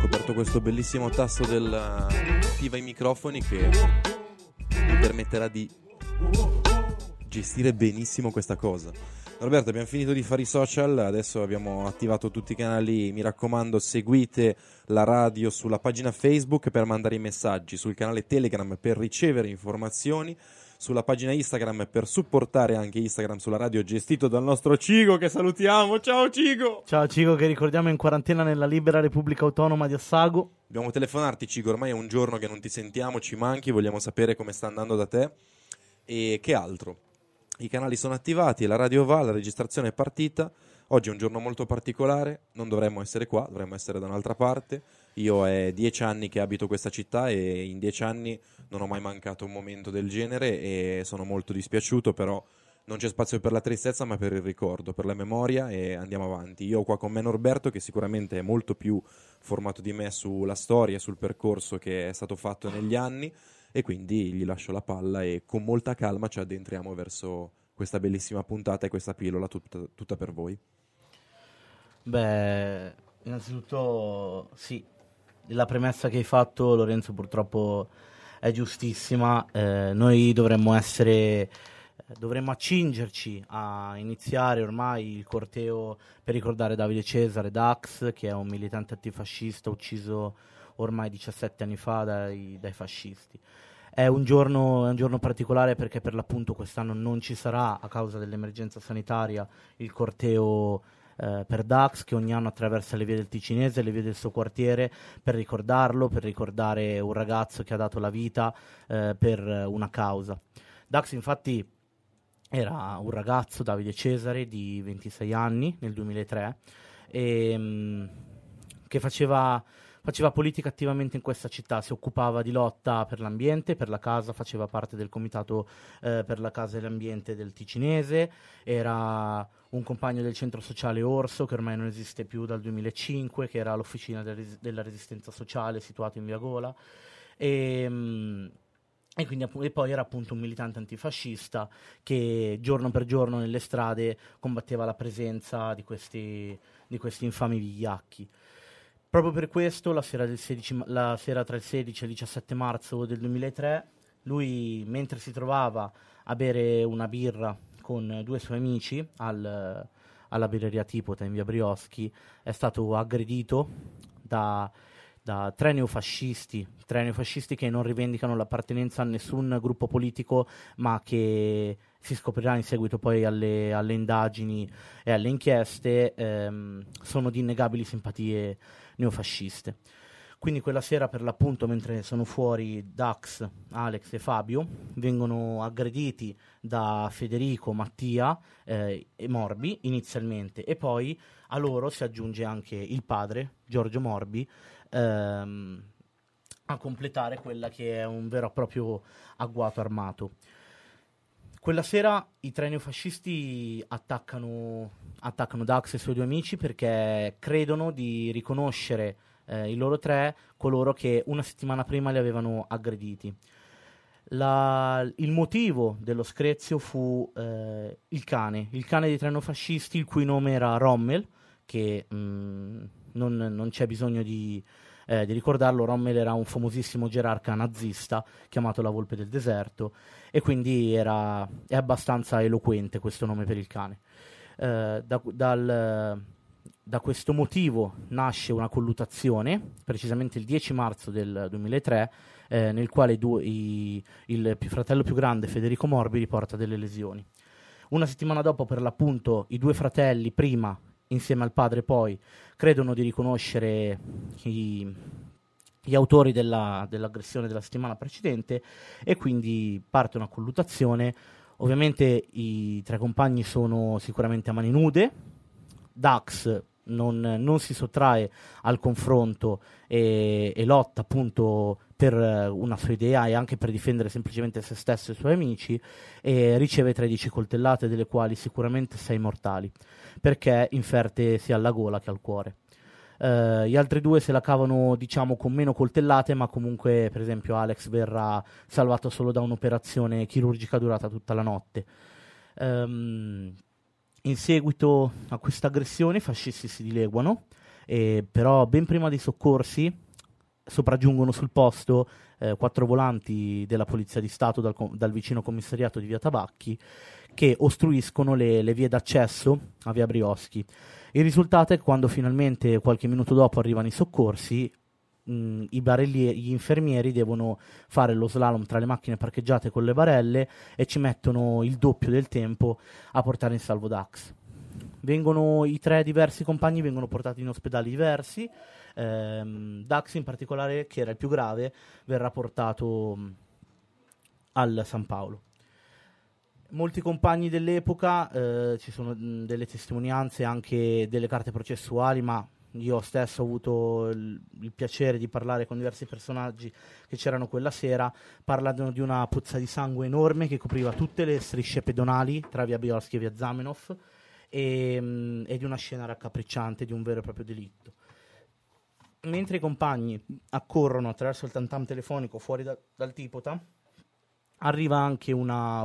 scoperto questo bellissimo tasto del attiva i microfoni che mi permetterà di gestire benissimo questa cosa. Roberto, abbiamo finito di fare i social, adesso abbiamo attivato tutti i canali, mi raccomando seguite la radio sulla pagina Facebook per mandare i messaggi, sul canale Telegram per ricevere informazioni, sulla pagina Instagram per supportare anche Instagram sulla radio gestito dal nostro Cigo che salutiamo. Ciao Cigo! Ciao Cigo, che ricordiamo è in quarantena nella libera Repubblica Autonoma di Assago. Dobbiamo telefonarti Cigo, ormai è un giorno che non ti sentiamo, ci manchi, vogliamo sapere come sta andando da te e che altro. I canali sono attivati, la radio va, la registrazione è partita. Oggi è un giorno molto particolare, non dovremmo essere qua, dovremmo essere da un'altra parte. Io è 10 anni che abito questa città e in 10 anni non ho mai mancato un momento del genere e sono molto dispiaciuto, però non c'è spazio per la tristezza ma per il ricordo, per la memoria e andiamo avanti. Io ho qua con me Norberto che sicuramente è molto più formato di me sulla storia e sul percorso che è stato fatto negli anni e quindi gli lascio la palla e con molta calma ci addentriamo verso questa bellissima puntata e questa pillola tutta per voi. Beh, innanzitutto sì, la premessa che hai fatto Lorenzo purtroppo è giustissima. Noi dovremmo accingerci a iniziare ormai il corteo per ricordare Davide Cesare Dax, che è un militante antifascista ucciso ormai 17 anni fa dai fascisti. È un giorno particolare perché per l'appunto quest'anno non ci sarà, a causa dell'emergenza sanitaria, il corteo per Dax, che ogni anno attraversa le vie del Ticinese, le vie del suo quartiere, per ricordarlo, per ricordare un ragazzo che ha dato la vita per una causa. Dax infatti era un ragazzo, Davide Cesare, di 26 anni nel 2003 e che faceva politica attivamente in questa città, si occupava di lotta per l'ambiente, per la casa, faceva parte del comitato per la casa e l'ambiente del Ticinese, era un compagno del centro sociale Orso, che ormai non esiste più dal 2005, che era l'officina della resistenza sociale situato in via Gola, e poi era appunto un militante antifascista che giorno per giorno nelle strade combatteva la presenza di questi infami vigliacchi. Proprio per questo, la sera tra il 16 e il 17 marzo del 2003, lui, mentre si trovava a bere una birra con due suoi amici alla birreria Tipota in via Brioschi, è stato aggredito da tre neofascisti che non rivendicano l'appartenenza a nessun gruppo politico, ma che si scoprirà in seguito poi alle indagini e alle inchieste, sono di innegabili simpatie neofasciste. Quindi quella sera, per l'appunto, mentre sono fuori Dax, Alex e Fabio, vengono aggrediti da Federico, Mattia e Morbi inizialmente, e poi a loro si aggiunge anche il padre, Giorgio Morbi, a completare quella che è un vero e proprio agguato armato. Quella sera i tre neofascisti attaccano Dax e i suoi due amici perché credono di riconoscere i loro tre coloro che una settimana prima li avevano aggrediti. Il motivo dello screzio fu il cane dei tre neofascisti, il cui nome era Rommel, che non c'è bisogno di ricordarlo. Rommel era un famosissimo gerarca nazista chiamato la Volpe del Deserto, e quindi è abbastanza eloquente questo nome per il cane. Da questo motivo nasce una colluttazione, precisamente il 10 marzo del 2003, nel quale il fratello più grande, Federico Morbi, riporta delle lesioni. Una settimana dopo, per l'appunto, i due fratelli, prima insieme al padre poi, credono di riconoscere gli autori dell'aggressione della settimana precedente, e quindi parte una colluttazione. Ovviamente i tre compagni sono sicuramente a mani nude. Dax non si sottrae al confronto e lotta appunto per una sua idea e anche per difendere semplicemente se stesso e i suoi amici, e riceve 13 coltellate, delle quali sicuramente 6 mortali, perché inferte sia alla gola che al cuore. Gli altri due se la cavano, diciamo, con meno coltellate, ma comunque, per esempio, Alex verrà salvato solo da un'operazione chirurgica durata tutta la notte. In seguito a questa aggressione i fascisti si dileguano, Però ben prima dei soccorsi sopraggiungono sul posto 4 volanti della Polizia di Stato dal vicino commissariato di Via Tabacchi, che ostruiscono le vie d'accesso a Via Brioschi. Il risultato è che quando finalmente qualche minuto dopo arrivano i soccorsi, gli infermieri devono fare lo slalom tra le macchine parcheggiate con le barelle e ci mettono il doppio del tempo a portare in salvo Dax. I 3 diversi compagni vengono portati in ospedali diversi. Dax in particolare, che era il più grave, verrà portato al San Paolo. Molti compagni dell'epoca, ci sono delle testimonianze, anche delle carte processuali, ma io stesso ho avuto il piacere di parlare con diversi personaggi che c'erano quella sera. Parlano di una puzza di sangue enorme che copriva tutte le strisce pedonali tra Via Brioschi e Via Zamenhof, e di una scena raccapricciante, di un vero e proprio delitto. Mentre i compagni accorrono attraverso il tantam telefonico fuori dal Tipota, arriva anche una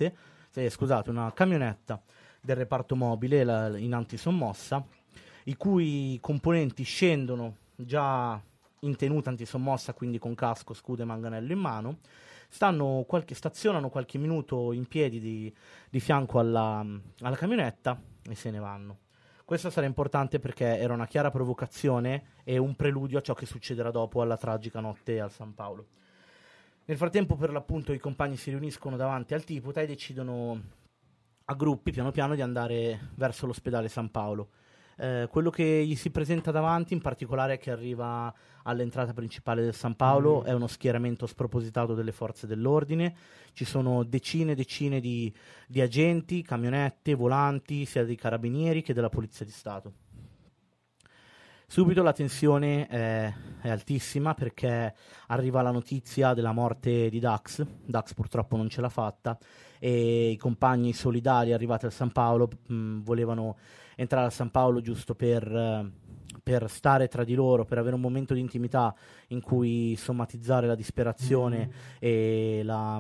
camionetta del reparto mobile in antisommossa, i cui componenti scendono già in tenuta antisommossa, quindi con casco, scudo e manganello in mano, stazionano qualche minuto in piedi di fianco alla camionetta e se ne vanno. Questo sarà importante perché era una chiara provocazione e un preludio a ciò che succederà dopo, alla tragica notte al San Paolo. Nel frattempo, per l'appunto, i compagni si riuniscono davanti al Tipota e decidono a gruppi, piano piano, di andare verso l'ospedale San Paolo. Quello che gli si presenta davanti, in particolare, che arriva all'entrata principale del San Paolo, è uno schieramento spropositato delle forze dell'ordine. Ci sono decine di agenti, camionette, volanti, sia dei carabinieri che della Polizia di Stato. Subito la tensione è altissima, perché arriva la notizia della morte di Dax. Dax purtroppo non ce l'ha fatta e i compagni solidari arrivati al San Paolo volevano entrare al San Paolo giusto per stare tra di loro, per avere un momento di intimità in cui somatizzare la disperazione e la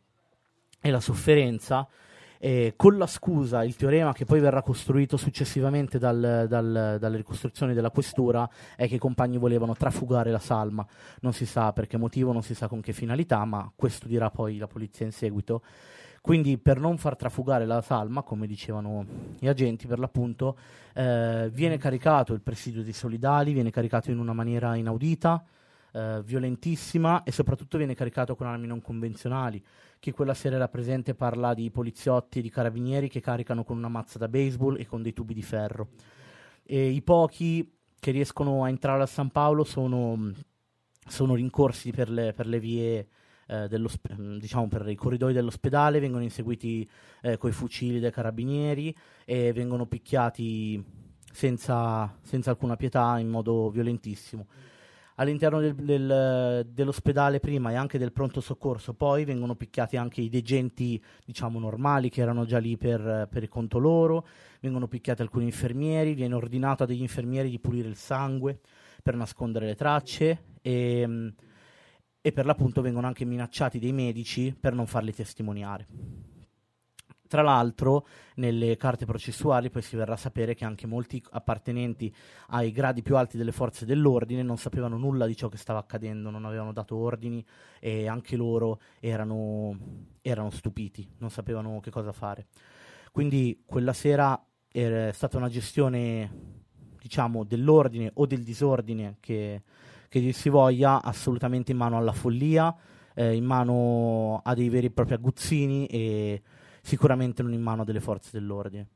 sofferenza. Con la scusa, il teorema che poi verrà costruito successivamente dalle ricostruzioni della questura è che i compagni volevano trafugare la salma. Non si sa per che motivo, non si sa con che finalità, ma questo dirà poi la polizia in seguito. Quindi, per non far trafugare la salma, come dicevano gli agenti, per l'appunto, viene caricato il presidio dei solidali, viene caricato in una maniera inaudita, violentissima, e soprattutto viene caricato con armi non convenzionali. Chi quella sera era presente parla di poliziotti e di carabinieri che caricano con una mazza da baseball e con dei tubi di ferro. E i pochi che riescono a entrare a San Paolo sono rincorsi per le vie, diciamo per i corridoi dell'ospedale, vengono inseguiti coi fucili dai carabinieri e vengono picchiati senza alcuna pietà, in modo violentissimo. All'interno dell'ospedale prima e anche del pronto soccorso poi vengono picchiati anche i degenti, diciamo, normali, che erano già lì per il conto loro. Vengono picchiati alcuni infermieri, viene ordinato a degli infermieri di pulire il sangue per nascondere le tracce e per l'appunto vengono anche minacciati dei medici per non farli testimoniare. Tra l'altro, nelle carte processuali poi si verrà a sapere che anche molti appartenenti ai gradi più alti delle forze dell'ordine non sapevano nulla di ciò che stava accadendo, non avevano dato ordini e anche loro erano stupiti, non sapevano che cosa fare. Quindi quella sera è stata una gestione, diciamo, dell'ordine o del disordine, che dir si voglia, assolutamente in mano alla follia, in mano a dei veri e propri aguzzini e sicuramente non in mano delle forze dell'ordine.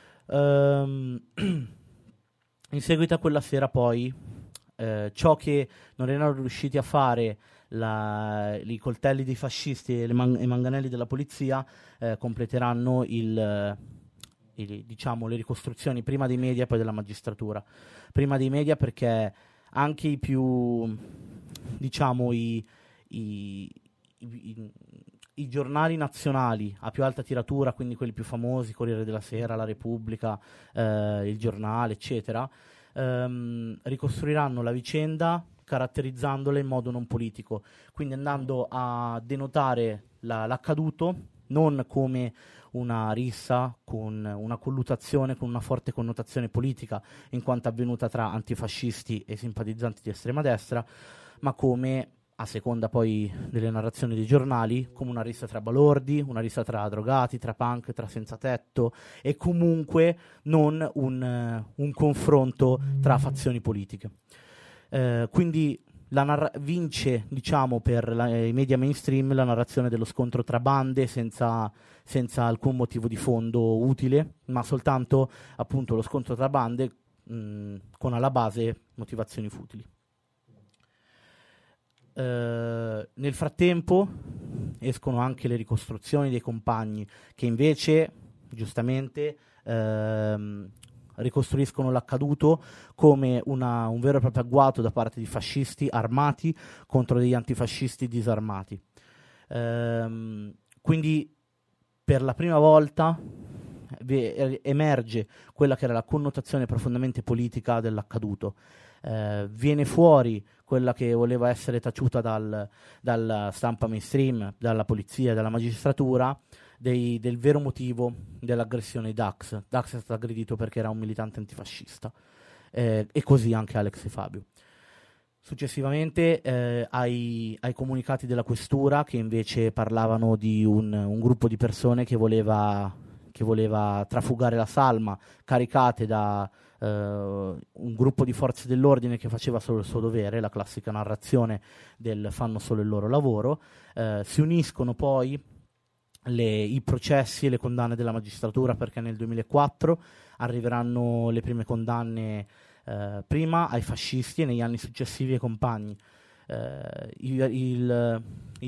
In seguito a quella sera poi, ciò che non erano riusciti a fare i coltelli dei fascisti e i manganelli della polizia completeranno diciamo, le ricostruzioni prima dei media e poi della magistratura. Prima dei media perché anche i più, diciamo, i giornali nazionali a più alta tiratura, quindi quelli più famosi, Corriere della Sera, La Repubblica, Il Giornale, eccetera, ricostruiranno la vicenda caratterizzandola in modo non politico, quindi andando a denotare l'accaduto non come una rissa con una colluttazione, con una forte connotazione politica, in quanto avvenuta tra antifascisti e simpatizzanti di estrema destra, ma come, a seconda poi delle narrazioni dei giornali, come una rissa tra balordi, una rissa tra drogati, tra punk, tra senza tetto, e comunque non un confronto tra fazioni politiche. Quindi vince, diciamo, per i media mainstream la narrazione dello scontro tra bande senza alcun motivo di fondo utile, ma soltanto appunto lo scontro tra bande con alla base motivazioni futili. Nel frattempo escono anche le ricostruzioni dei compagni che invece giustamente ricostruiscono l'accaduto come un vero e proprio agguato da parte di fascisti armati contro degli antifascisti disarmati. Quindi per la prima volta emerge quella che era la connotazione profondamente politica dell'accaduto. Viene fuori quella che voleva essere taciuta dalla stampa mainstream, dalla polizia e dalla magistratura, del vero motivo dell'aggressione di Dax. Dax è stato aggredito perché era un militante antifascista, e così anche Alex e Fabio. Successivamente ai comunicati della questura, che invece parlavano di un gruppo di persone che voleva trafugare la salma, caricate da un gruppo di forze dell'ordine che faceva solo il suo dovere, la classica narrazione del fanno solo il loro lavoro. Si uniscono poi i processi e le condanne della magistratura, perché nel 2004 arriveranno le prime condanne, prima ai fascisti e negli anni successivi ai compagni. Il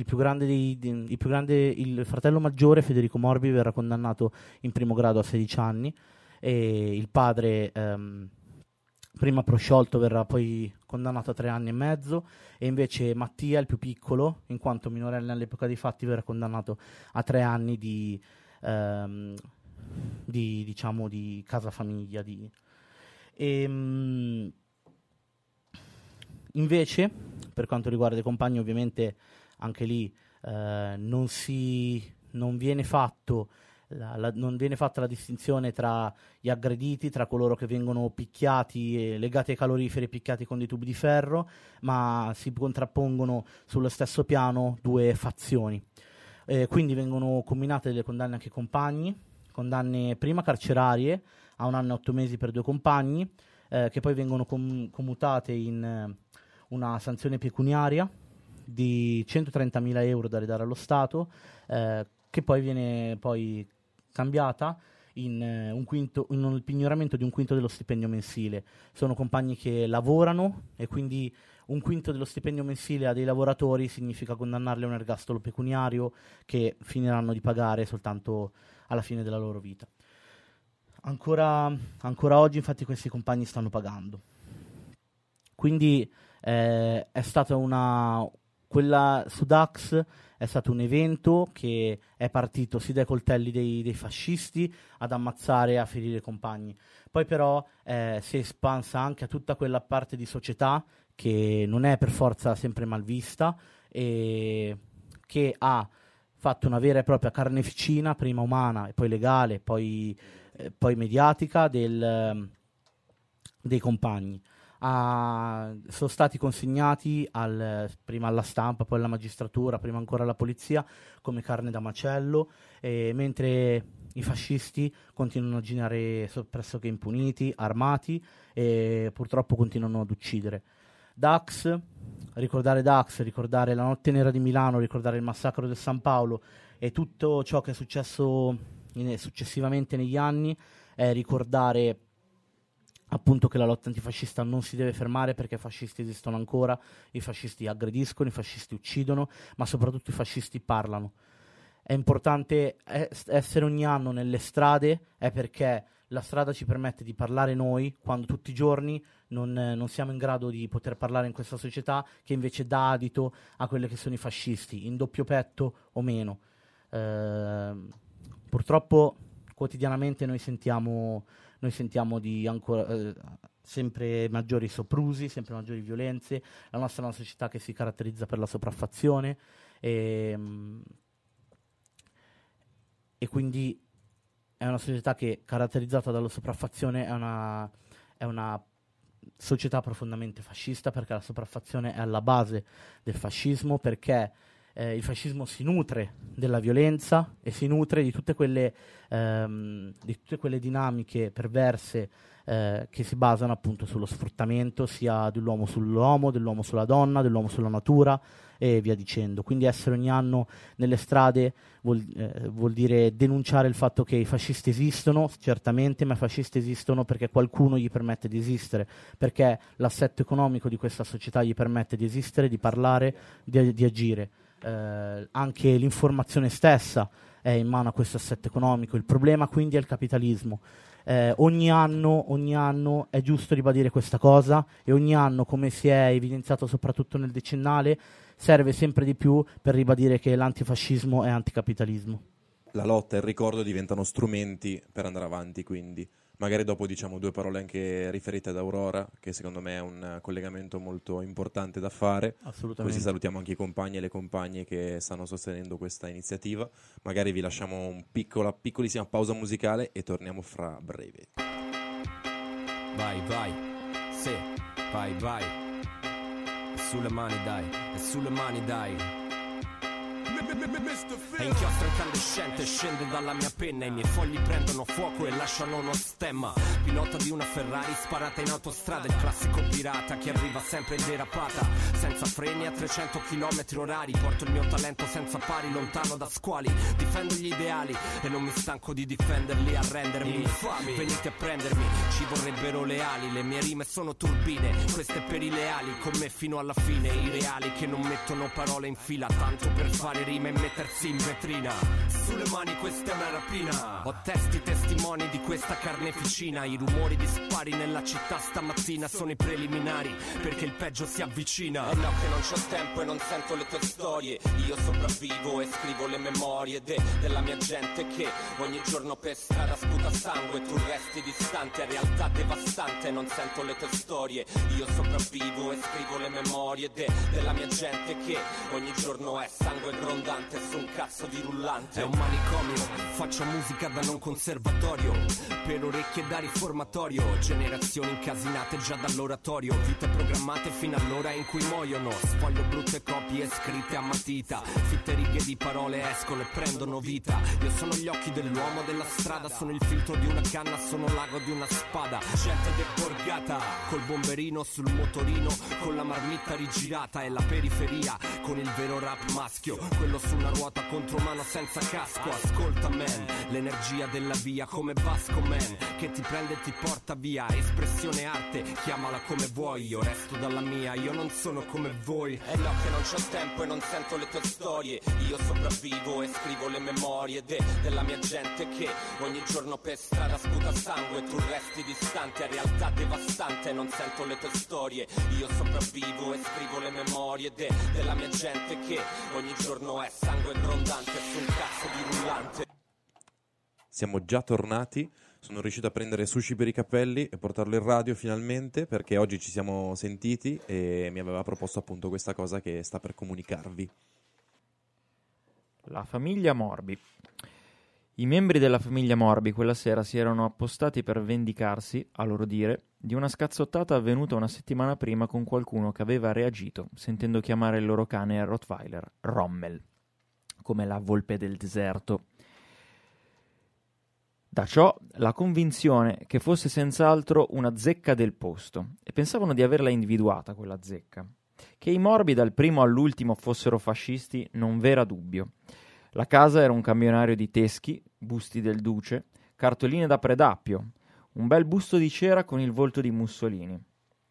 fratello maggiore, Federico Morbi, verrà condannato in primo grado a 16 anni, e il padre, prima prosciolto, verrà poi condannato a 3 anni e mezzo, e invece Mattia, il più piccolo, in quanto minorenne all'epoca dei fatti, verrà condannato a 3 anni di casa famiglia. Invece, per quanto riguarda i compagni, ovviamente anche lì non viene fatta la distinzione tra gli aggrediti, tra coloro che vengono picchiati, legati ai caloriferi, picchiati con dei tubi di ferro, ma si contrappongono sullo stesso piano due fazioni. Quindi vengono comminate delle condanne anche ai compagni, condanne prima carcerarie a 1 anno e 8 mesi per 2 compagni, che poi vengono commutate in una sanzione pecuniaria di 130.000 euro da ridare allo Stato, che poi viene cambiata in un pignoramento di 1/5 dello stipendio mensile. Sono compagni che lavorano, e quindi 1/5 dello stipendio mensile a dei lavoratori significa condannarli a un ergastolo pecuniario che finiranno di pagare soltanto alla fine della loro vita. Ancora oggi, infatti, questi compagni stanno pagando. Quindi è stata quella su Dax è stato un evento che è partito sì dai coltelli dei fascisti ad ammazzare e a ferire i compagni. Poi però si è espansa anche a tutta quella parte di società che non è per forza sempre mal vista, e che ha fatto una vera e propria carneficina, prima umana e poi legale, poi mediatica, dei compagni. Sono stati consegnati prima alla stampa, poi alla magistratura, prima ancora alla polizia, come carne da macello, mentre i fascisti continuano a girare pressoché impuniti, armati, e purtroppo continuano ad uccidere. Ricordare la notte nera di Milano, ricordare il massacro del San Paolo e tutto ciò che è successo successivamente negli anni, è ricordare appunto che la lotta antifascista non si deve fermare, perché i fascisti esistono ancora, i fascisti aggrediscono, i fascisti uccidono, ma soprattutto i fascisti parlano. È importante essere ogni anno nelle strade, è perché la strada ci permette di parlare noi, quando tutti i giorni non siamo in grado di poter parlare in questa società che invece dà adito a quelli che sono i fascisti, in doppio petto o meno. Purtroppo quotidianamente noi sentiamo di ancora sempre maggiori soprusi, sempre maggiori violenze. La nostra è una società che si caratterizza per la sopraffazione, e quindi è una società che, caratterizzata dalla sopraffazione, è una società profondamente fascista, perché la sopraffazione è alla base del fascismo, perché il fascismo si nutre della violenza e si nutre di tutte quelle dinamiche perverse che si basano appunto sullo sfruttamento sia dell'uomo sull'uomo, dell'uomo sulla donna, dell'uomo sulla natura e via dicendo. Quindi essere ogni anno nelle strade vuol dire denunciare il fatto che i fascisti esistono, certamente, ma i fascisti esistono perché qualcuno gli permette di esistere, perché l'assetto economico di questa società gli permette di esistere, di parlare, di agire. Anche l'informazione stessa è in mano a questo assetto economico. Il problema quindi è il capitalismo. Ogni anno è giusto ribadire questa cosa, e ogni anno, come si è evidenziato soprattutto nel decennale, serve sempre di più per ribadire che l'antifascismo è anticapitalismo. La lotta e il ricordo diventano strumenti per andare avanti, quindi magari dopo diciamo due parole anche riferite ad Aurora, che secondo me è un collegamento molto importante da fare. Assolutamente. Così salutiamo anche i compagni e le compagne che stanno sostenendo questa iniziativa. Magari vi lasciamo un piccolissima pausa musicale e torniamo fra breve. Vai, sì, vai. Sulle mani dai. E inchiostro incandescente scende dalla mia penna, i miei fogli prendono fuoco e lasciano uno stemma. Pilota di una Ferrari sparata in autostrada, il classico pirata che arriva sempre in derapata, senza freni a 300 km orari. Porto il mio talento senza pari, lontano da squali. Difendo gli ideali e non mi stanco di difenderli, arrendermi. Infami, venite a prendermi, ci vorrebbero le ali. Le mie rime sono turbine, queste per i leali, con me fino alla fine. I reali che non mettono parole in fila, tanto per fare rime e mettersi in vetrina. Sulle mani questa è una rapina, ho testimoni di questa carneficina. I rumori di spari nella città stamattina sono i preliminari, perché il peggio si avvicina. E no che non c'ho tempo e non sento le tue storie, io sopravvivo e scrivo le memorie della mia gente che ogni giorno per strada sputa sangue. Tu resti distante, realtà devastante, non sento le tue storie. Io sopravvivo e scrivo le memorie della mia gente che ogni giorno è sangue grondante su un cazzo di rullante. È un manicomio, faccio musica da non conservatorio, per orecchie da riformatorio. Generazioni incasinate già dall'oratorio, vite programmate fino all'ora in cui muoiono. Sfoglio brutte copie scritte a matita, fitte righe di parole escono e prendono vita. Io sono gli occhi dell'uomo della strada, sono il filtro di una canna, sono l'ago di una spada. Gente deborgata, col bomberino sul motorino, con la marmitta rigirata e la periferia, con il vero rap maschio, quello su una ruota contro mano senza casco. Ascolta man, l'energia della via come Vasco man, che ti prende e ti porta via. Espressione arte, chiamala come vuoi, io resto dalla mia, io non sono come voi. E no che non c'ho tempo e non sento le tue storie, io sopravvivo e scrivo le memorie della mia gente che ogni giorno per strada sputa sangue. Tu resti distante, a realtà devastante, non sento le tue storie. Io sopravvivo e scrivo le memorie della mia gente che ogni giorno è sangue grondante su un cazzo di rullante. Siamo già tornati, sono riuscito a prendere Sushi per i capelli e portarlo in radio finalmente, perché oggi ci siamo sentiti e mi aveva proposto appunto questa cosa che sta per comunicarvi. La famiglia Morbi. I membri della famiglia Morbi quella sera si erano appostati per vendicarsi, a loro dire, di una scazzottata avvenuta una settimana prima con qualcuno che aveva reagito sentendo chiamare il loro cane Rottweiler Rommel, come la volpe del deserto. Da ciò la convinzione che fosse senz'altro una zecca del posto, e pensavano di averla individuata quella zecca. Che i Morbi dal primo all'ultimo fossero fascisti non v'era dubbio. La casa era un campionario di teschi, busti del duce, cartoline da Predappio, un bel busto di cera con il volto di Mussolini.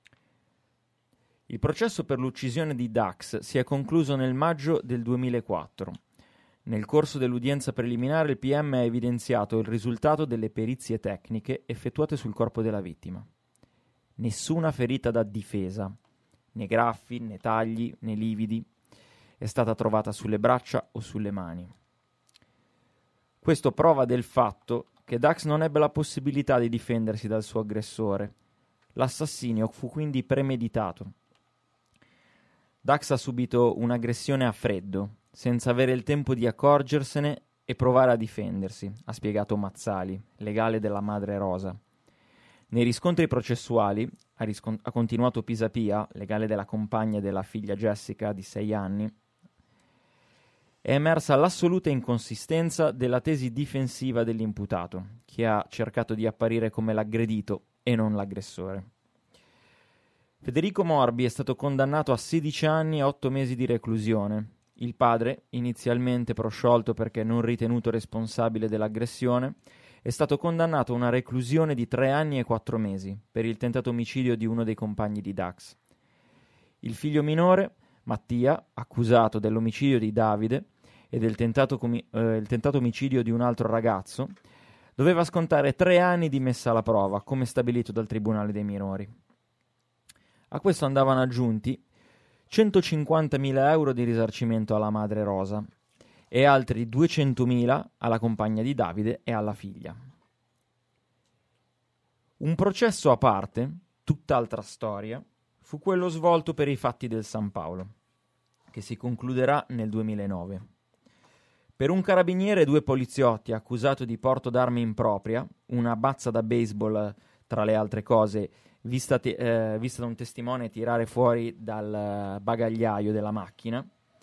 Il processo per l'uccisione di Dax si è concluso nel maggio del 2004. Nel corso dell'udienza preliminare il PM ha evidenziato il risultato delle perizie tecniche effettuate sul corpo della vittima. Nessuna ferita da difesa, né graffi, né tagli, né lividi, è stata trovata sulle braccia o sulle mani. Questo prova del fatto che Dax non ebbe la possibilità di difendersi dal suo aggressore. L'assassinio fu quindi premeditato. Dax ha subito un'aggressione a freddo, senza avere il tempo di accorgersene e provare a difendersi, ha spiegato Mazzali, legale della madre Rosa. Nei riscontri processuali, ha continuato Pisapia, legale della compagna e della figlia Jessica di 6 anni, è emersa l'assoluta inconsistenza della tesi difensiva dell'imputato, che ha cercato di apparire come l'aggredito e non l'aggressore. Federico Morbi è stato condannato a 16 anni e 8 mesi di reclusione. Il padre, inizialmente prosciolto perché non ritenuto responsabile dell'aggressione, è stato condannato a una reclusione di 3 anni e 4 mesi per il tentato omicidio di uno dei compagni di Dax. Il figlio minore, Mattia, accusato dell'omicidio di Davide e del tentato omicidio di un altro ragazzo, doveva scontare 3 anni di messa alla prova, come stabilito dal Tribunale dei minori. A questo andavano aggiunti 150.000 euro di risarcimento alla madre Rosa e altri 200.000 alla compagna di Davide e alla figlia. Un processo a parte, tutt'altra storia, fu quello svolto per i fatti del San Paolo, che si concluderà nel 2009. Per un carabiniere e 2 poliziotti accusato di porto d'armi impropria, una bazza da baseball tra le altre cose, vista da un testimone tirare fuori dal bagagliaio della macchina.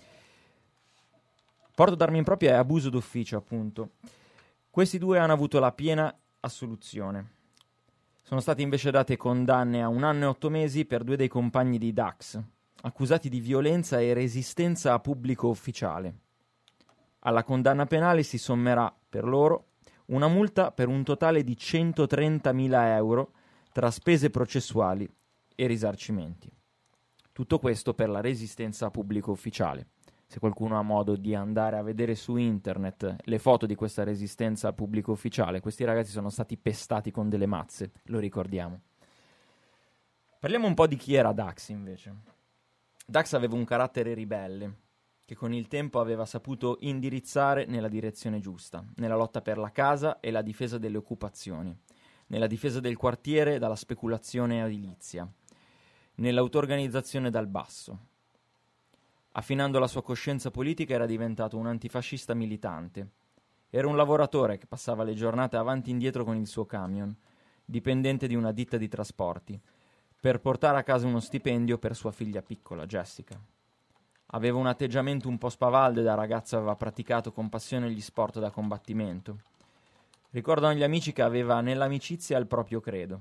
Porto d'armi impropria e abuso d'ufficio, appunto. Questi 2 hanno avuto la piena assoluzione. Sono state invece date condanne a 1 anno e 8 mesi per 2 dei compagni di Dax, accusati di violenza e resistenza a pubblico ufficiale. Alla condanna penale si sommerà per loro una multa per un totale di 130.000 euro tra spese processuali e risarcimenti. Tutto questo per la resistenza a pubblico ufficiale. Se qualcuno ha modo di andare a vedere su internet le foto di questa resistenza al pubblico ufficiale, questi ragazzi sono stati pestati con delle mazze, lo ricordiamo. Parliamo un po' di chi era Dax invece. Dax aveva un carattere ribelle, che con il tempo aveva saputo indirizzare nella direzione giusta, nella lotta per la casa e la difesa delle occupazioni, nella difesa del quartiere dalla speculazione edilizia, nell'auto-organizzazione dal basso. Affinando la sua coscienza politica era diventato un antifascista militante. Era un lavoratore che passava le giornate avanti e indietro con il suo camion, dipendente di una ditta di trasporti, per portare a casa uno stipendio per sua figlia piccola, Jessica. Aveva un atteggiamento un po' spavaldo e da ragazzo aveva praticato con passione gli sport da combattimento. Ricordano gli amici che aveva nell'amicizia il proprio credo.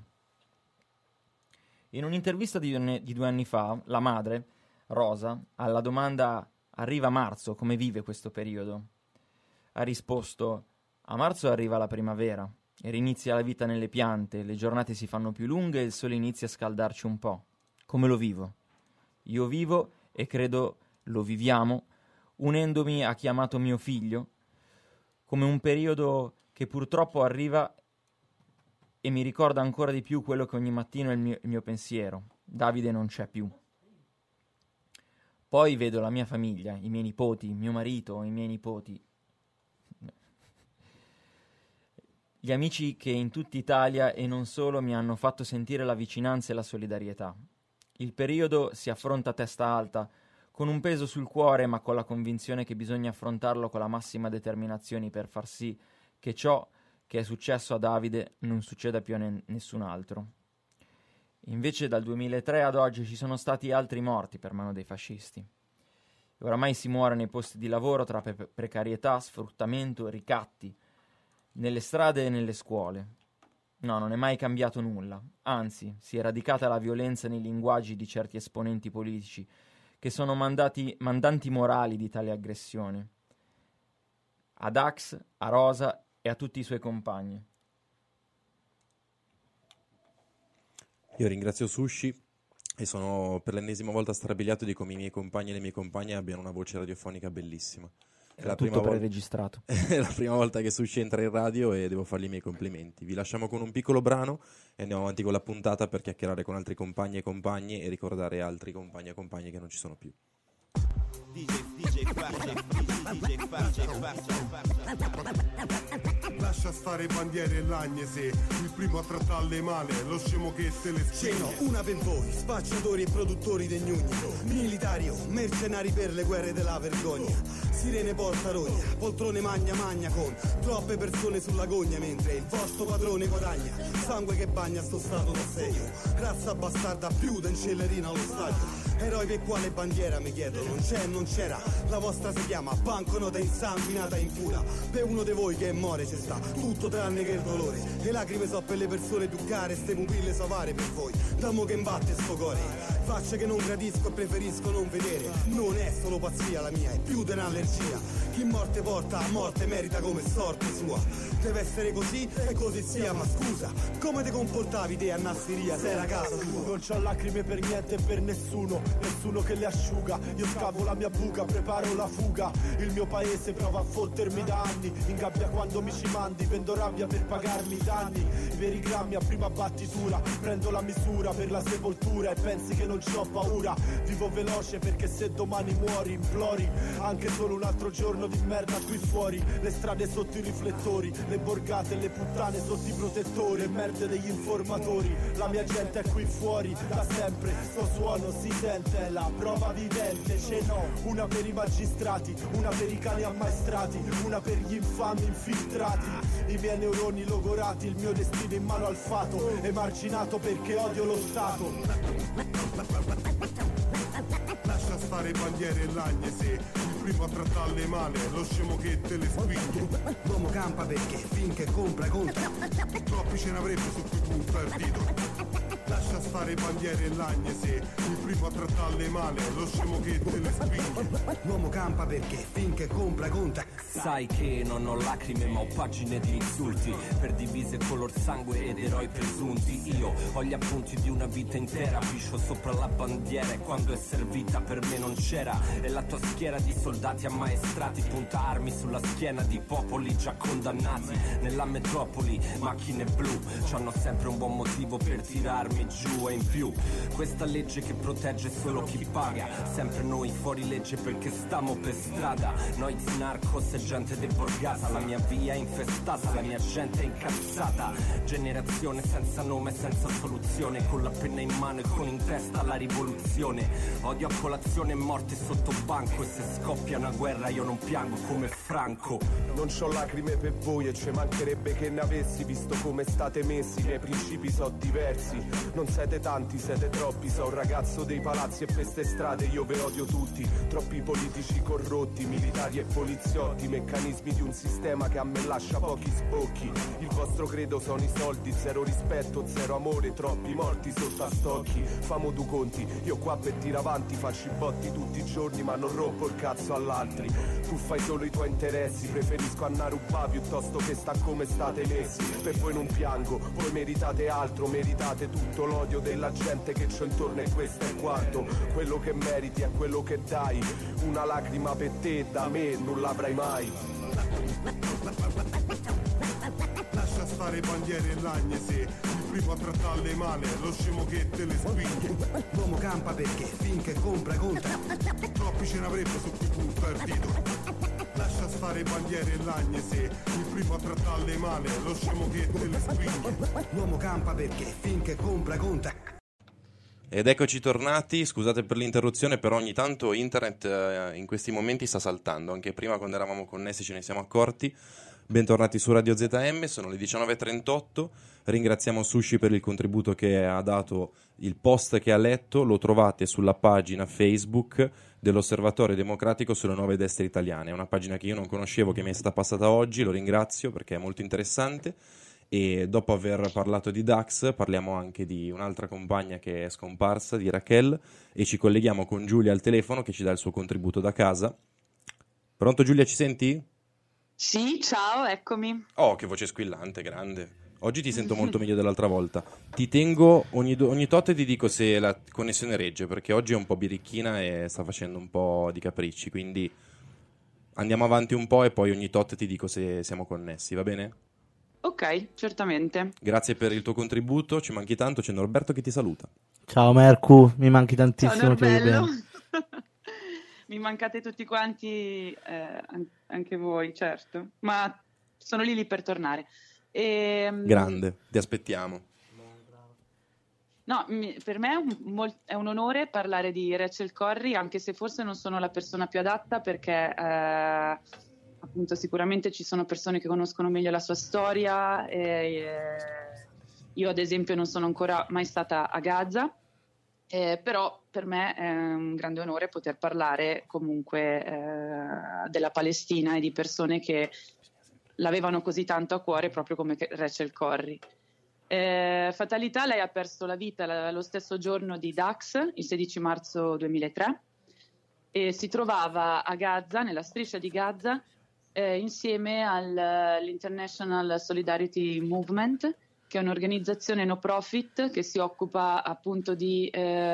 In un'intervista di 2 anni fa, la madre, Rosa, alla domanda «Arriva marzo, come vive questo periodo?», ha risposto «A marzo arriva la primavera e rinizia la vita nelle piante, le giornate si fanno più lunghe e il sole inizia a scaldarci un po'. Come lo vivo? Io vivo, e credo lo viviamo, unendomi a chi ha amato mio figlio, come un periodo che purtroppo arriva e mi ricorda ancora di più quello che ogni mattino è il mio pensiero. Davide non c'è più. Poi vedo la mia famiglia, i miei nipoti, mio marito, i miei nipoti, gli amici che in tutta Italia e non solo mi hanno fatto sentire la vicinanza e la solidarietà. Il periodo si affronta a testa alta, con un peso sul cuore, ma con la convinzione che bisogna affrontarlo con la massima determinazione per far sì che ciò che è successo a Davide non succeda più a nessun altro. Invece dal 2003 ad oggi ci sono stati altri morti per mano dei fascisti. Oramai si muore nei posti di lavoro tra precarietà, sfruttamento, ricatti, nelle strade e nelle scuole. No, non è mai cambiato nulla. Anzi, si è radicata la violenza nei linguaggi di certi esponenti politici che sono mandanti morali di tale aggressione. A Dax, a Rosa e a tutti i suoi compagni. Io ringrazio Sushi e sono per l'ennesima volta strabiliato di come i miei compagni e le mie compagne abbiano una voce radiofonica bellissima. È la tutto preregistrato. È la prima volta che Sushi entra in radio e devo fargli i miei complimenti. Vi lasciamo con un piccolo brano e andiamo avanti con la puntata per chiacchierare con altri compagni e compagni e ricordare altri compagni e compagne che non ci sono più. Lascia stare bandiere e l'agnese, il primo a trattarle male, lo scemo che te le Ceno, una per voi, spacciatori e produttori dei gnugni, militari o mercenari per le guerre della vergogna, sirene porta rogna, poltrone magna con troppe persone sulla gogna, mentre il vostro padrone guadagna, sangue che bagna sto stato d'assedio, razza bastarda più da incellerina allo stadio. Eroi per quale bandiera mi chiedo, non c'è, non c'era, la vostra si chiama banconota insanguinata in pura, per uno di voi che muore ci sta, tutto tranne che il dolore, le lacrime so per le persone più care, ste pupille savare per voi, damo che imbatte sto cuore, facce che non gradisco e preferisco non vedere, non è solo pazzia la mia, è più di un'allergia, chi morte porta a morte merita come sorte sua, deve essere così e così sia, ma scusa, come ti comportavi te a Nassiria se era casa tua? Non c'ho lacrime per niente e per nessuno che le asciuga, io scavo la mia buca, preparo la fuga, il mio paese prova a fottermi da anni, in gabbia quando mi ci mandi, vendo rabbia per pagarmi i danni, i veri grammi a prima battitura, prendo la misura per la sepoltura e pensi che non c'ho paura, vivo veloce perché se domani muori implori, anche solo un altro giorno di merda qui fuori, le strade sotto i riflettori, le borgate e le puttane sotto i protettori, e merde degli informatori, la mia gente è qui fuori da sempre, sto suono si sente, la prova vivente ce n'ho, una per i magistrati, una per i cani ammaestrati, una per gli infami infiltrati, i miei neuroni logorati, il mio destino in mano al fato, emarginato perché odio lo Stato. Lascia stare bandiere e l'agnese, il primo a trattarle male, lo scemo che te le spinge. L'uomo campa perché finché compra conta, Troppi ce n'avrebbe su cui punta il dito. Lascia stare bandiere e l'agnese, il primo a trattarle male, lo scemo che te le spinge. l'uomo campa perché finché compra conta. Sai che non ho lacrime ma ho pagine di insulti, per divise color sangue ed eroi presunti. Io ho gli appunti di una vita intera, piscio sopra la bandiera e quando è servita per me non c'era. E la tua schiera di soldati ammaestrati punta armi sulla schiena di popoli già condannati. Nella metropoli macchine blu c'hanno sempre un buon motivo per tirarmi giù, e in più questa legge che protegge solo chi paga, sempre noi fuori legge perché stiamo per strada. Noi narcos e gente deborgata, la mia via è infestata, la mia gente è incazzata. Generazione senza nome, senza soluzione, con la penna in mano e con in testa la rivoluzione. Odio a colazione e morte sotto banco, e se scoppia una guerra io non piango come Franco. Non c'ho lacrime per voi e ci mancherebbe che ne avessi, visto come state messi, i miei principi sono diversi. Non siete tanti, siete troppi, sono un ragazzo dei palazzi e per ste strade io ve odio tutti. Troppi politici corrotti, militari e poliziotti, meccanismi di un sistema che a me lascia pochi sbocchi. Il vostro credo sono i soldi, zero rispetto, zero amore, troppi morti sotto a stocchi. Famo du conti, io qua per tirare avanti faccio i botti tutti i giorni ma non rompo il cazzo all'altri. Tu fai solo i tuoi interessi, preferisco andare ruba piuttosto che sta come state messi. Per voi non piango, voi meritate altro, meritate tutto l'odio della gente che c'ho intorno, e questo è quanto. Quello che meriti è quello che dai, una lacrima per te da me non l'avrai mai. Lascia stare bandiere e l'agnese, il primo a trattarle male, lo scemo che te le spinge. L'uomo campa perché finché compra conta. Troppi ce n'avrebbe su cui punta il dito. Lascia stare bandiere e l'agnese, il primo a trattarle male, lo scemo che te le spinge. L'uomo campa perché finché compra conta. Ed eccoci tornati, scusate per l'interruzione, però ogni tanto internet in questi momenti sta saltando, anche prima quando eravamo connessi ce ne siamo accorti. Bentornati su Radio ZM, sono le 19.38, ringraziamo Sushi per il contributo che ha dato, il post che ha letto, lo trovate sulla pagina Facebook dell'Osservatorio Democratico sulle Nuove Destre Italiane, è una pagina che io non conoscevo, che mi è stata passata oggi, lo ringrazio perché è molto interessante. E dopo aver parlato di Dax parliamo anche di un'altra compagna che è scomparsa, di Raquel, e ci colleghiamo con Giulia al telefono che ci dà il suo contributo da casa. Pronto Giulia, ci senti? Sì, ciao, eccomi. Oh, che voce squillante, grande. Oggi ti sento molto meglio dell'altra volta. Ti tengo ogni tot e ti dico se la connessione regge, perché oggi è un po' birichina e sta facendo un po' di capricci, quindi andiamo avanti un po' e poi ogni tot ti dico se siamo connessi, va bene? Ok, certamente. Grazie per il tuo contributo, ci manchi tanto, c'è Norberto che ti saluta. Ciao Mercu, mi manchi Ciao tantissimo. Norbello. Mi mancate tutti quanti, anche voi, certo, ma sono lì per tornare. Grande, ti aspettiamo. No, per me è un onore parlare di Rachel Corrie, anche se forse non sono la persona più adatta, perché appunto sicuramente ci sono persone che conoscono meglio la sua storia. Io ad esempio non sono ancora mai stata a Gaza, però per me è un grande onore poter parlare comunque della Palestina e di persone che l'avevano così tanto a cuore, proprio come Rachel Corrie. Fatalità, lei ha perso la vita lo stesso giorno di Dax, il 16 marzo 2003, e si trovava a Gaza, nella striscia di Gaza, insieme all'International Solidarity Movement, che è un'organizzazione no profit che si occupa appunto di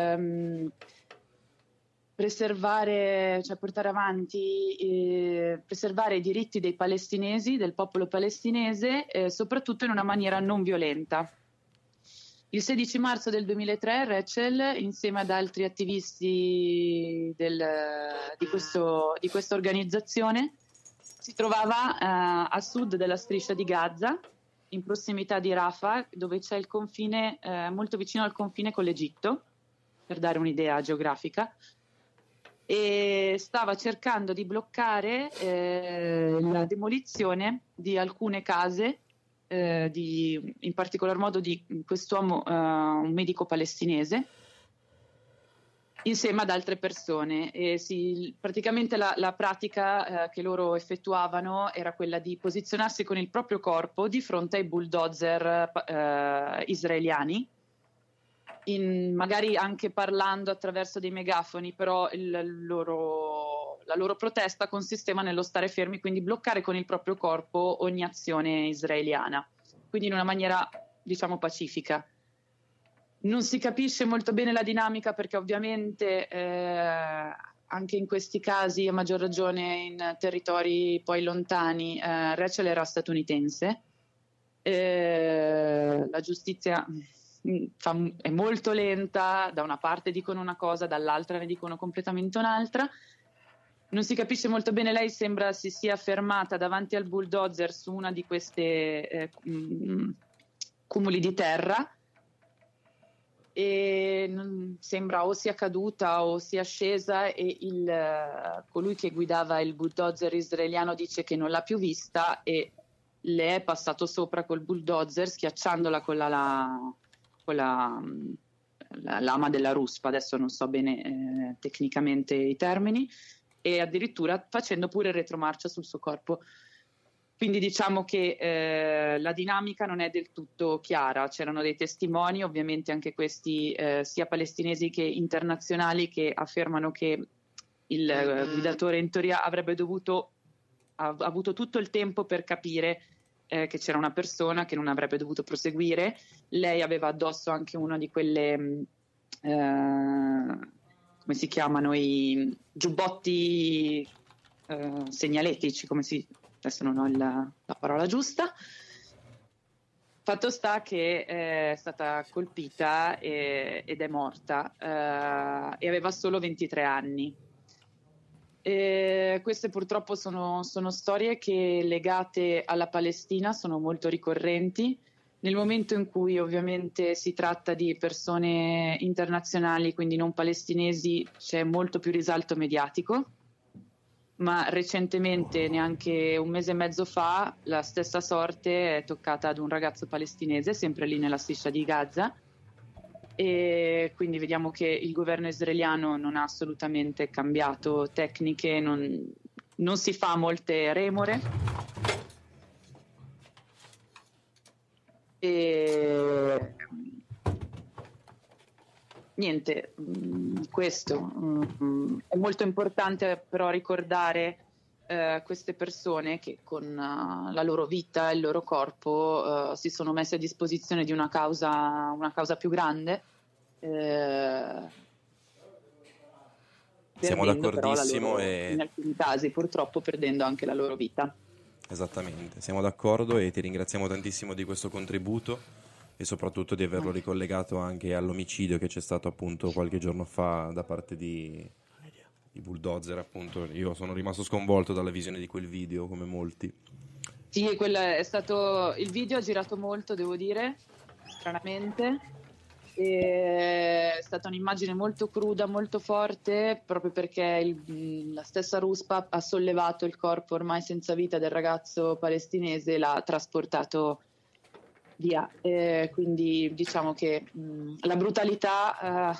preservare, cioè portare avanti, preservare i diritti dei palestinesi, del popolo palestinese, soprattutto in una maniera non violenta. Il 16 marzo del 2003 Rachel, insieme ad altri attivisti di questa organizzazione, si trovava a sud della striscia di Gaza, in prossimità di Rafah, dove c'è il confine, molto vicino al confine con l'Egitto, per dare un'idea geografica, e stava cercando di bloccare la demolizione di alcune case, in particolar modo di quest'uomo, un medico palestinese, insieme ad altre persone. Praticamente la pratica che loro effettuavano era quella di posizionarsi con il proprio corpo di fronte ai bulldozer israeliani, magari anche parlando attraverso dei megafoni, però la loro protesta consisteva nello stare fermi, quindi bloccare con il proprio corpo ogni azione israeliana, quindi in una maniera, diciamo, pacifica. Non si capisce molto bene la dinamica, perché ovviamente anche in questi casi, a maggior ragione in territori poi lontani, Rachel era statunitense, la giustizia è molto lenta, da una parte dicono una cosa, dall'altra ne dicono completamente un'altra. Non si capisce molto bene, lei sembra si sia fermata davanti al bulldozer su una di queste cumuli di terra, e sembra o sia caduta o sia scesa, e colui che guidava il bulldozer israeliano dice che non l'ha più vista e le è passato sopra col bulldozer, schiacciandola con la lama della ruspa, adesso non so bene tecnicamente i termini, e addirittura facendo pure retromarcia sul suo corpo. Quindi diciamo che la dinamica non è del tutto chiara. C'erano dei testimoni, ovviamente anche questi sia palestinesi che internazionali, che affermano che il guidatore in teoria avrebbe avuto tutto il tempo per capire che c'era una persona, che non avrebbe dovuto proseguire. Lei aveva addosso anche una di quelle, come si chiamano, i giubbotti segnaletici, adesso non ho la parola giusta. Fatto sta che è stata colpita ed è morta, e aveva solo 23 anni. Queste purtroppo sono storie che, legate alla Palestina, sono molto ricorrenti. Nel momento in cui ovviamente si tratta di persone internazionali, quindi non palestinesi, c'è molto più risalto mediatico, ma recentemente, neanche un mese e mezzo fa, la stessa sorte è toccata ad un ragazzo palestinese, sempre lì nella striscia di Gaza, e quindi vediamo che il governo israeliano non ha assolutamente cambiato tecniche, non si fa molte remore. E niente, questo è molto importante però ricordare queste persone che con la loro vita e il loro corpo si sono messe a disposizione di una causa più grande. Siamo d'accordissimo, in alcuni casi purtroppo perdendo anche la loro vita. Esattamente, siamo d'accordo e ti ringraziamo tantissimo di questo contributo e soprattutto di averlo ricollegato anche all'omicidio che c'è stato appunto qualche giorno fa da parte di i bulldozer, appunto. Io sono rimasto sconvolto dalla visione di quel video, come molti. Sì, è stato, il video ha girato molto, devo dire, stranamente. È stata un'immagine molto cruda, molto forte, proprio perché la stessa Ruspa ha sollevato il corpo ormai senza vita del ragazzo palestinese e l'ha trasportato via. Quindi diciamo che la brutalità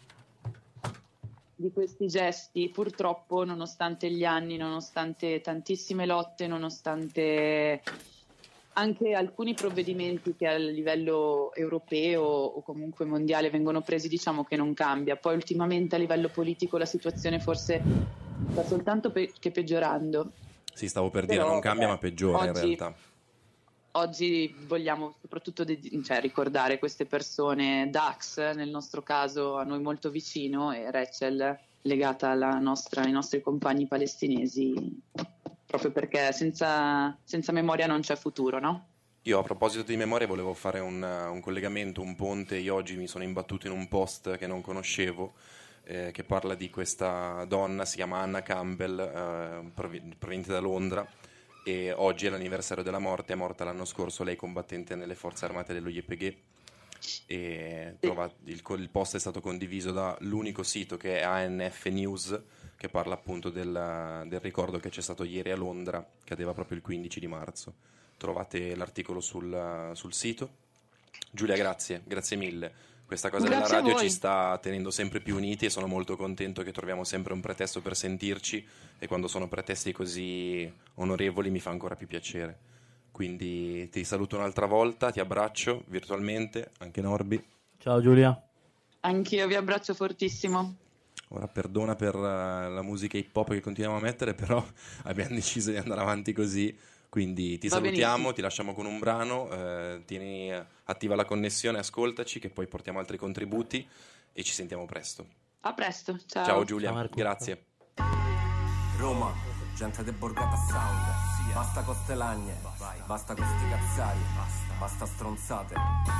di questi gesti, purtroppo, nonostante gli anni, nonostante tantissime lotte, nonostante anche alcuni provvedimenti che a livello europeo o comunque mondiale vengono presi, diciamo che non cambia. Poi ultimamente a livello politico la situazione forse sta soltanto che peggiorando. Sì, stavo per dire, non cambia ma peggiora in realtà. Oggi vogliamo soprattutto ricordare queste persone, Dax nel nostro caso a noi molto vicino e Rachel legata ai nostri compagni palestinesi, proprio perché senza memoria non c'è futuro, no? Io a proposito di memoria volevo fare un collegamento, un ponte. Io oggi mi sono imbattuto in un post che non conoscevo, che parla di questa donna, si chiama Anna Campbell, proveniente da Londra, e oggi è l'anniversario della morte. È morta l'anno scorso, lei combattente nelle forze armate dello YPG, e il post è stato condiviso dall'unico sito che è ANF News, che parla appunto del ricordo che c'è stato ieri a Londra, cadeva proprio il 15 di marzo. Trovate l'articolo sul sito. Giulia, grazie mille. Questa cosa della radio ci sta tenendo sempre più uniti e sono molto contento che troviamo sempre un pretesto per sentirci, e quando sono pretesti così onorevoli mi fa ancora più piacere. Quindi ti saluto un'altra volta, ti abbraccio virtualmente, anche Norbi. Ciao Giulia. Anch'io vi abbraccio fortissimo. Ora perdona per la musica hip hop che continuiamo a mettere, però abbiamo deciso di andare avanti così. Quindi ti salutiamo, benissimo. Ti lasciamo con un brano, tieni attiva la connessione, ascoltaci, che poi portiamo altri contributi e ci sentiamo presto. A presto, ciao. Ciao Giulia, ciao grazie. Roma, gente del Borgata Sound, basta costellagne, basta con sti cazzari, basta stronzate,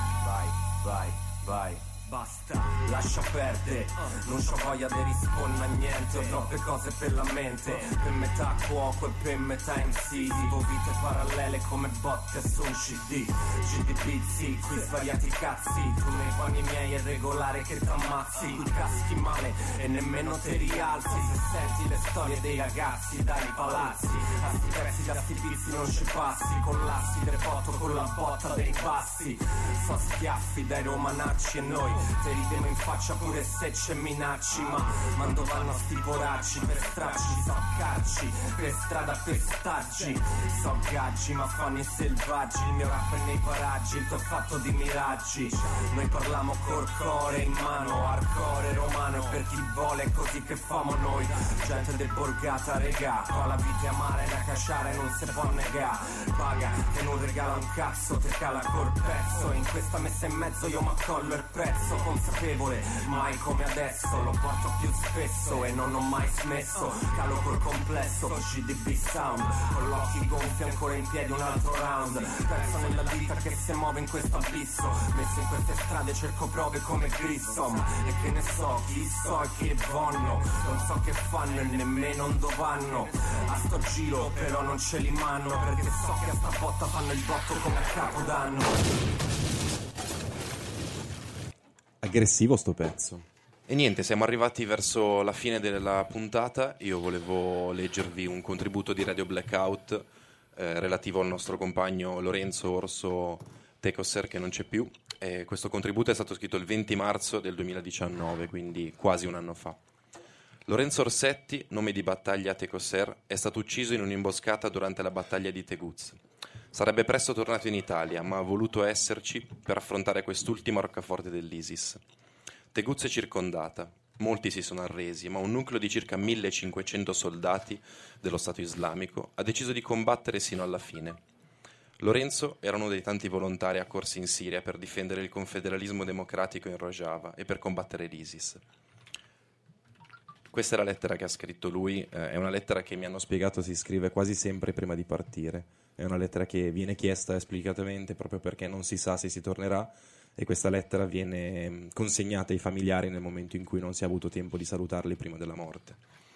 vai. Basta, lascia perdere, non c'ho voglia di rispondere a niente, ho troppe cose per la mente, per metà cuoco e per metà MC, vivo vite parallele come botte su un CD, GDB, qui svariati cazzi, tu nei panni miei è regolare che t'ammazzi, qui caschi male e nemmeno te rialzi, se senti le storie dei ragazzi dai palazzi, a sti pezzi da sti pizzi non ci passi, collassi del foto con la botta dei passi, so schiaffi dai romanacci e noi te ridemo in faccia pure se c'è minacci, ma mando vanno a sti poracci per stracci, so carci, per strada per staggi, so gaggi ma fanno i selvaggi, il mio rap è nei paraggi, il tuo è fatto di miraggi, noi parliamo col core in mano, hardcore romano, per chi vuole è così che famo noi, gente del Borgata regà, qua la vita è amare da cacciare non si può negare, paga che non regala un cazzo, te cala col pezzo, in questa messa in mezzo io m'accollo il prezzo, consapevole, mai come adesso, lo porto più spesso e non ho mai smesso, calo col complesso, GDB Sound, con l'occhi gonfi ancora in piedi un altro round, perso nella vita che si muove in questo abisso, messo in queste strade cerco prove come Grissom, e che ne so, chi so e chi vanno, non so che fanno e nemmeno dove vanno, a sto giro però non ce li manno, perché so che a sta botta fanno il botto come a Capodanno. Aggressivo sto pezzo. E niente, siamo arrivati verso la fine della puntata. Io volevo leggervi un contributo di Radio Blackout relativo al nostro compagno Lorenzo Orso Tecosser, che non c'è più. Questo contributo è stato scritto il 20 marzo del 2019, quindi quasi un anno fa. Lorenzo Orsetti, nome di battaglia Tecosser, è stato ucciso in un'imboscata durante la battaglia di Teguz. Sarebbe presto tornato in Italia, ma ha voluto esserci per affrontare quest'ultima roccaforte dell'ISIS. Teguz è circondata, molti si sono arresi, ma un nucleo di circa 1500 soldati dello Stato islamico ha deciso di combattere sino alla fine. Lorenzo era uno dei tanti volontari accorsi in Siria per difendere il confederalismo democratico in Rojava e per combattere l'ISIS. Questa è la lettera che ha scritto lui, è una lettera che mi hanno spiegato si scrive quasi sempre prima di partire. È una lettera che viene chiesta esplicitamente proprio perché non si sa se si tornerà, e questa lettera viene consegnata ai familiari nel momento in cui non si è avuto tempo di salutarli prima della morte.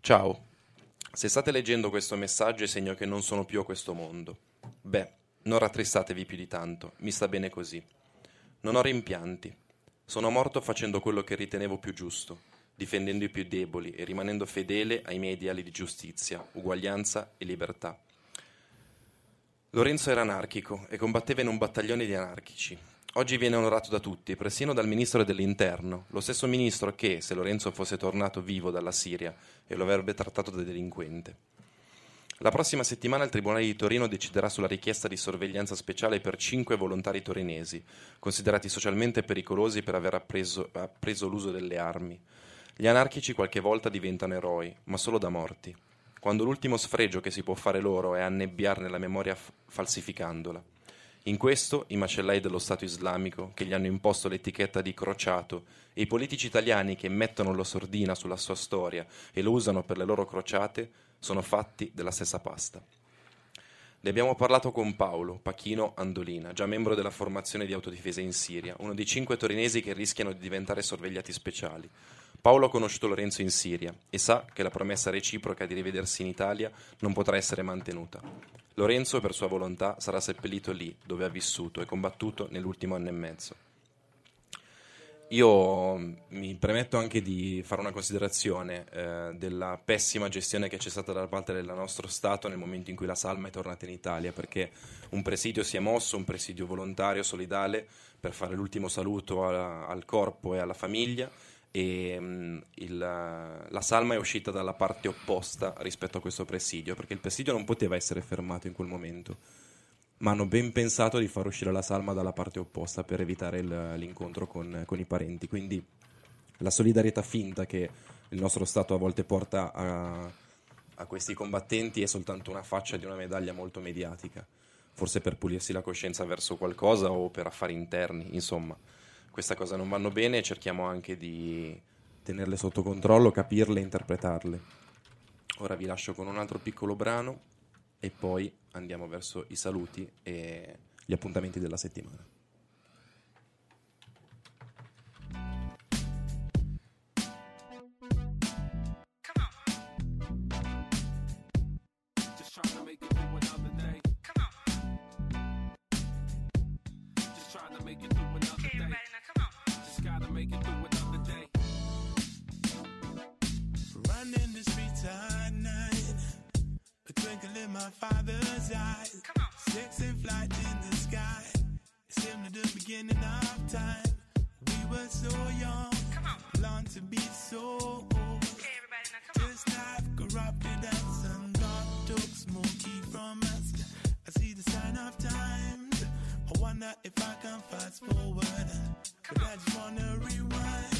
Ciao, se state leggendo questo messaggio è segno che non sono più a questo mondo. Beh, non rattristatevi più di tanto, mi sta bene così. Non ho rimpianti. Sono morto facendo quello che ritenevo più giusto, difendendo i più deboli e rimanendo fedele ai miei ideali di giustizia, uguaglianza e libertà. Lorenzo era anarchico e combatteva in un battaglione di anarchici. Oggi viene onorato da tutti, persino dal ministro dell'interno, lo stesso ministro che, se Lorenzo fosse tornato vivo dalla Siria, e lo avrebbe trattato da delinquente. La prossima settimana il Tribunale di Torino deciderà sulla richiesta di sorveglianza speciale per 5 volontari torinesi, considerati socialmente pericolosi per aver appreso l'uso delle armi. Gli anarchici qualche volta diventano eroi, ma solo da morti, quando l'ultimo sfregio che si può fare loro è annebbiarne la memoria falsificandola. In questo, i macellai dello Stato islamico, che gli hanno imposto l'etichetta di crociato, e i politici italiani che mettono la sordina sulla sua storia e lo usano per le loro crociate, sono fatti della stessa pasta. Ne abbiamo parlato con Paolo Pachino Andolina, già membro della formazione di autodifesa in Siria, uno dei 5 torinesi che rischiano di diventare sorvegliati speciali. Paolo ha conosciuto Lorenzo in Siria e sa che la promessa reciproca di rivedersi in Italia non potrà essere mantenuta. Lorenzo, per sua volontà, sarà seppellito lì, dove ha vissuto e combattuto nell'ultimo anno e mezzo. Io mi permetto anche di fare una considerazione della pessima gestione che c'è stata da parte del nostro Stato nel momento in cui la salma è tornata in Italia, perché un presidio si è mosso, un presidio volontario, solidale, per fare l'ultimo saluto al corpo e alla famiglia, e la salma è uscita dalla parte opposta rispetto a questo presidio, perché il presidio non poteva essere fermato in quel momento, ma hanno ben pensato di far uscire la salma dalla parte opposta per evitare l'incontro con i parenti. Quindi la solidarietà finta che il nostro Stato a volte porta a questi combattenti è soltanto una faccia di una medaglia molto mediatica, forse per pulirsi la coscienza verso qualcosa o per affari interni. Insomma, queste cose non vanno bene e cerchiamo anche di tenerle sotto controllo, capirle e interpretarle. Ora vi lascio con un altro piccolo brano e poi andiamo verso i saluti e gli appuntamenti della settimana. My father's eyes, sex and flight in the sky. It seemed at the beginning of time. We were so young, long to be so old. Okay, everybody, now come on. Just life corrupted us and God took Smokey from us. I see the sign of times. I wonder if I can fast forward, but I just wanna rewind.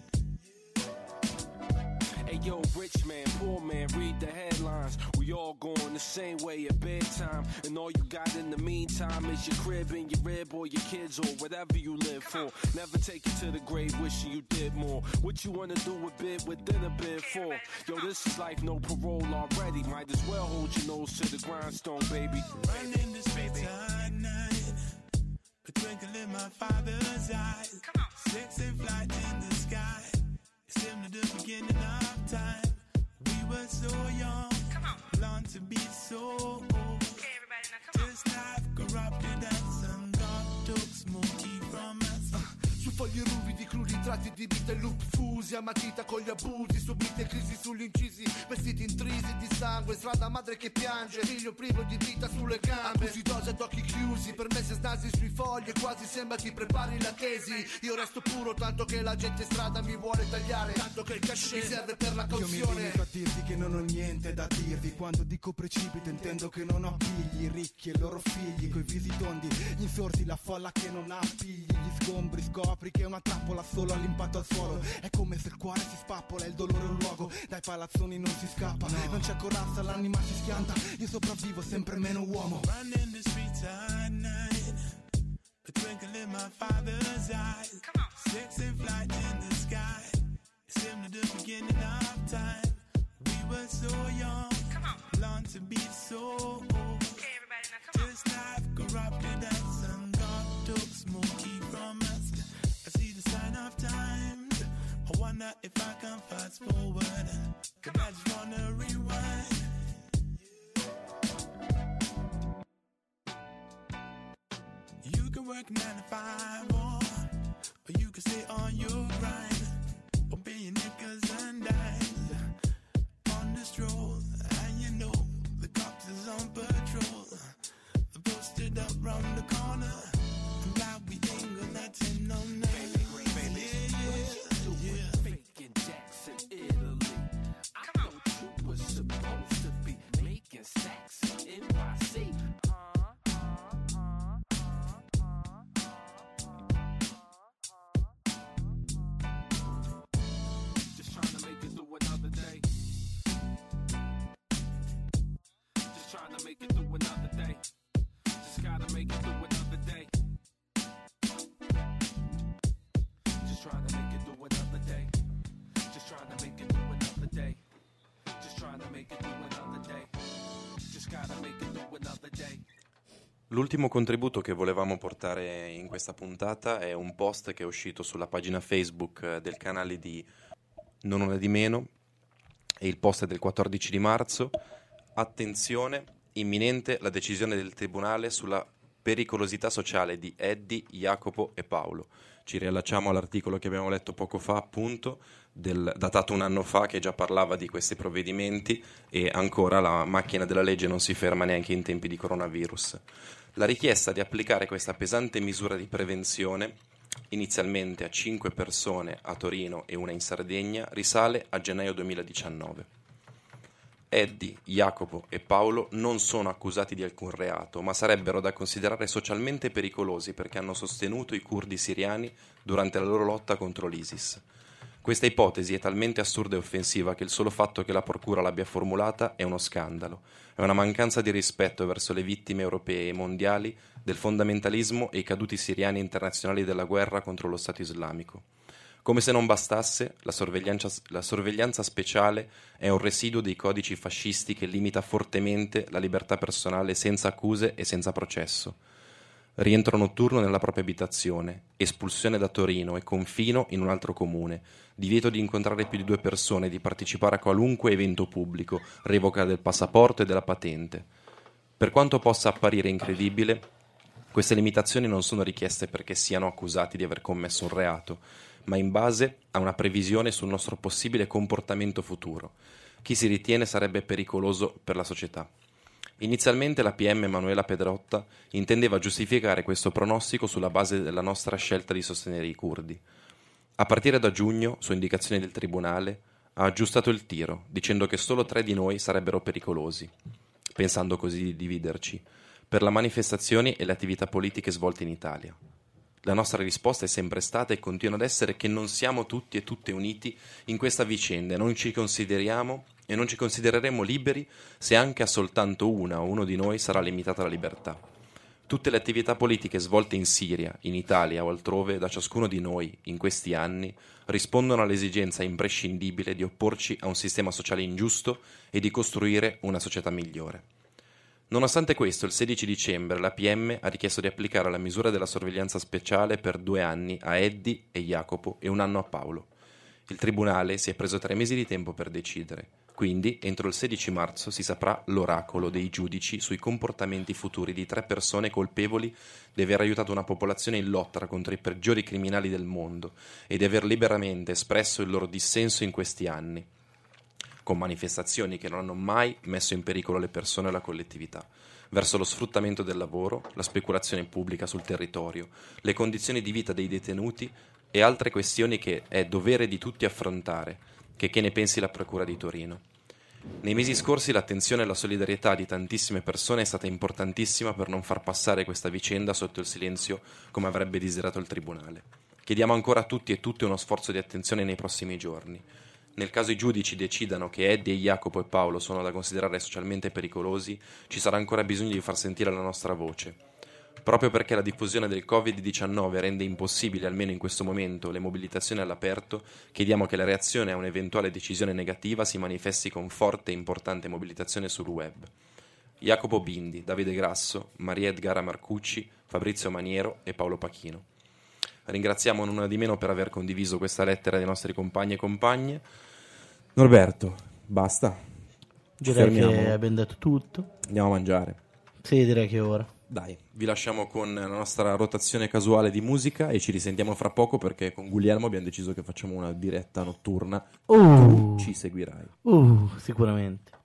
Hey yo, rich man, poor man, read the headlines. We all going the same way at bedtime, and all you got in the meantime is your crib and your rib or your kids or whatever you live for. Never take it to the grave wishing you did more. What you wanna do a bit within a bit for? Yo, this is life, no parole already. Might as well hold your nose to the grindstone, baby. Running the streets at night, a twinkle in my father's eyes. Sex and flight in the sky. It seemed at the beginning of time. We were so young, long to be so old. Okay, everybody, now come on. Just life corrupted us and God took Smokey from us. Su fogli ruvidi, crudi tratti di vita e loop fusi, a matita con gli abusi, subite crisi sugli incisi, vestiti intrisi di sangue, strada madre che piange, figlio privo di vita sulle gambe, abusi dose ad occhi chiusi, permessi snasi sui fogli e quasi sembra ti prepari la tesi. Io resto puro tanto che la gente in strada mi vuole tagliare, tanto che il cachet mi serve per la cauzione. Io mi limito a dirti che non ho niente da dirvi, quando dico precipito intendo che non ho figli, ricchi e loro figli, coi visi tondi, gli insorti, la folla che non ha figli, gli sgombri, scopri che è una trappola solo all'impatto al suolo. È come se il cuore si spappola, il dolore è un luogo, dai palazzoni non si scappa, non c'è corazza, l'anima si schianta, io sopravvivo sempre meno uomo. Running the streets at night, a twinkle in my father's eyes. Sex and flight in the sky. It seemed at the beginning of time. We were so young, long to be so old. Okay, everybody, now come on. Just life corrupted us and God took Smokey from us. I see the sign of times. I wonder wonder if I can fast forward, 'cause I just wanna rewind. You can work 9 to 5 or you can stay on your grind, or pay your nickels and dimes on the stroll. And you know the cops is on patrol, they're posted up round the corner. I'm glad we ain't got nothing on us. Faking Jackson, Italy. I thought you were supposed to be making stacks in NYC. Just trying to make it through another day. Just trying to make it through another day. Just gotta make it through another day. Just trying to make it through another day. Just trying to make it through another day. Just trying to make it through another day. Just gotta make it through another day. L'ultimo contributo che volevamo portare in questa puntata è un post che è uscito sulla pagina Facebook del canale di Non Una Di Meno, e il post è del 14 di marzo. Attenzione, imminente la decisione del Tribunale sulla pericolosità sociale di Eddie, Jacopo e Paolo. Ci riallacciamo all'articolo che abbiamo letto poco fa, appunto, datato un anno fa, che già parlava di questi provvedimenti, e ancora la macchina della legge non si ferma neanche in tempi di coronavirus. La richiesta di applicare questa pesante misura di prevenzione, inizialmente a 5 persone a Torino e una in Sardegna, risale a gennaio 2019. Eddie, Jacopo e Paolo non sono accusati di alcun reato, ma sarebbero da considerare socialmente pericolosi perché hanno sostenuto i curdi siriani durante la loro lotta contro l'ISIS. Questa ipotesi è talmente assurda e offensiva che il solo fatto che la procura l'abbia formulata è uno scandalo. È una mancanza di rispetto verso le vittime europee e mondiali del fondamentalismo e i caduti siriani internazionali della guerra contro lo Stato islamico. Come se non bastasse, la sorveglianza speciale è un residuo dei codici fascisti che limita fortemente la libertà personale senza accuse e senza processo. Rientro notturno nella propria abitazione, espulsione da Torino e confino in un altro comune, divieto di incontrare più di 2 persone e di partecipare a qualunque evento pubblico, revoca del passaporto e della patente. Per quanto possa apparire incredibile, queste limitazioni non sono richieste perché siano accusati di aver commesso un reato, ma in base a una previsione sul nostro possibile comportamento futuro. Chi si ritiene sarebbe pericoloso per la società. Inizialmente la PM Emanuela Pedrotta intendeva giustificare questo pronostico sulla base della nostra scelta di sostenere i curdi. A partire da giugno, su indicazione del Tribunale, ha aggiustato il tiro, dicendo che solo 3 di noi sarebbero pericolosi, pensando così di dividerci, per le manifestazioni e le attività politiche svolte in Italia. La nostra risposta è sempre stata e continua ad essere che non siamo tutti e tutte uniti in questa vicenda e non ci consideriamo e non ci considereremo liberi se anche a soltanto una o uno di noi sarà limitata la libertà. Tutte le attività politiche svolte in Siria, in Italia o altrove da ciascuno di noi in questi anni rispondono all'esigenza imprescindibile di opporci a un sistema sociale ingiusto e di costruire una società migliore. Nonostante questo, il 16 dicembre la PM ha richiesto di applicare la misura della sorveglianza speciale per 2 anni a Eddie e Jacopo e 1 anno a Paolo. Il Tribunale si è preso 3 mesi di tempo per decidere, quindi entro il 16 marzo si saprà l'oracolo dei giudici sui comportamenti futuri di 3 persone colpevoli di aver aiutato una popolazione in lotta contro i peggiori criminali del mondo e di aver liberamente espresso il loro dissenso in questi anni, con manifestazioni che non hanno mai messo in pericolo le persone e la collettività, verso lo sfruttamento del lavoro, la speculazione pubblica sul territorio, le condizioni di vita dei detenuti e altre questioni che è dovere di tutti affrontare, che ne pensi la Procura di Torino. Nei mesi scorsi l'attenzione e la solidarietà di tantissime persone è stata importantissima per non far passare questa vicenda sotto il silenzio come avrebbe desiderato il Tribunale. Chiediamo ancora a tutti e tutte uno sforzo di attenzione nei prossimi giorni. Nel caso i giudici decidano che Eddie, Jacopo e Paolo sono da considerare socialmente pericolosi, ci sarà ancora bisogno di far sentire la nostra voce. Proprio perché la diffusione del Covid-19 rende impossibile, almeno in questo momento, le mobilitazioni all'aperto, chiediamo che la reazione a un'eventuale decisione negativa si manifesti con forte e importante mobilitazione sul web. Jacopo Bindi, Davide Grasso, Maria Edgara Marcucci, Fabrizio Maniero e Paolo Pachino. ringraziamo non una di meno per aver condiviso questa lettera dei nostri compagni e compagne. Norberto, basta. Ci Direi fermiamo. che abbiamo detto tutto. Andiamo a mangiare. Sì, direi che è ora. Dai, vi lasciamo con la nostra rotazione casuale di musica e ci risentiamo fra poco perché con Guglielmo abbiamo deciso che facciamo una diretta notturna. Tu ci seguirai. Sicuramente.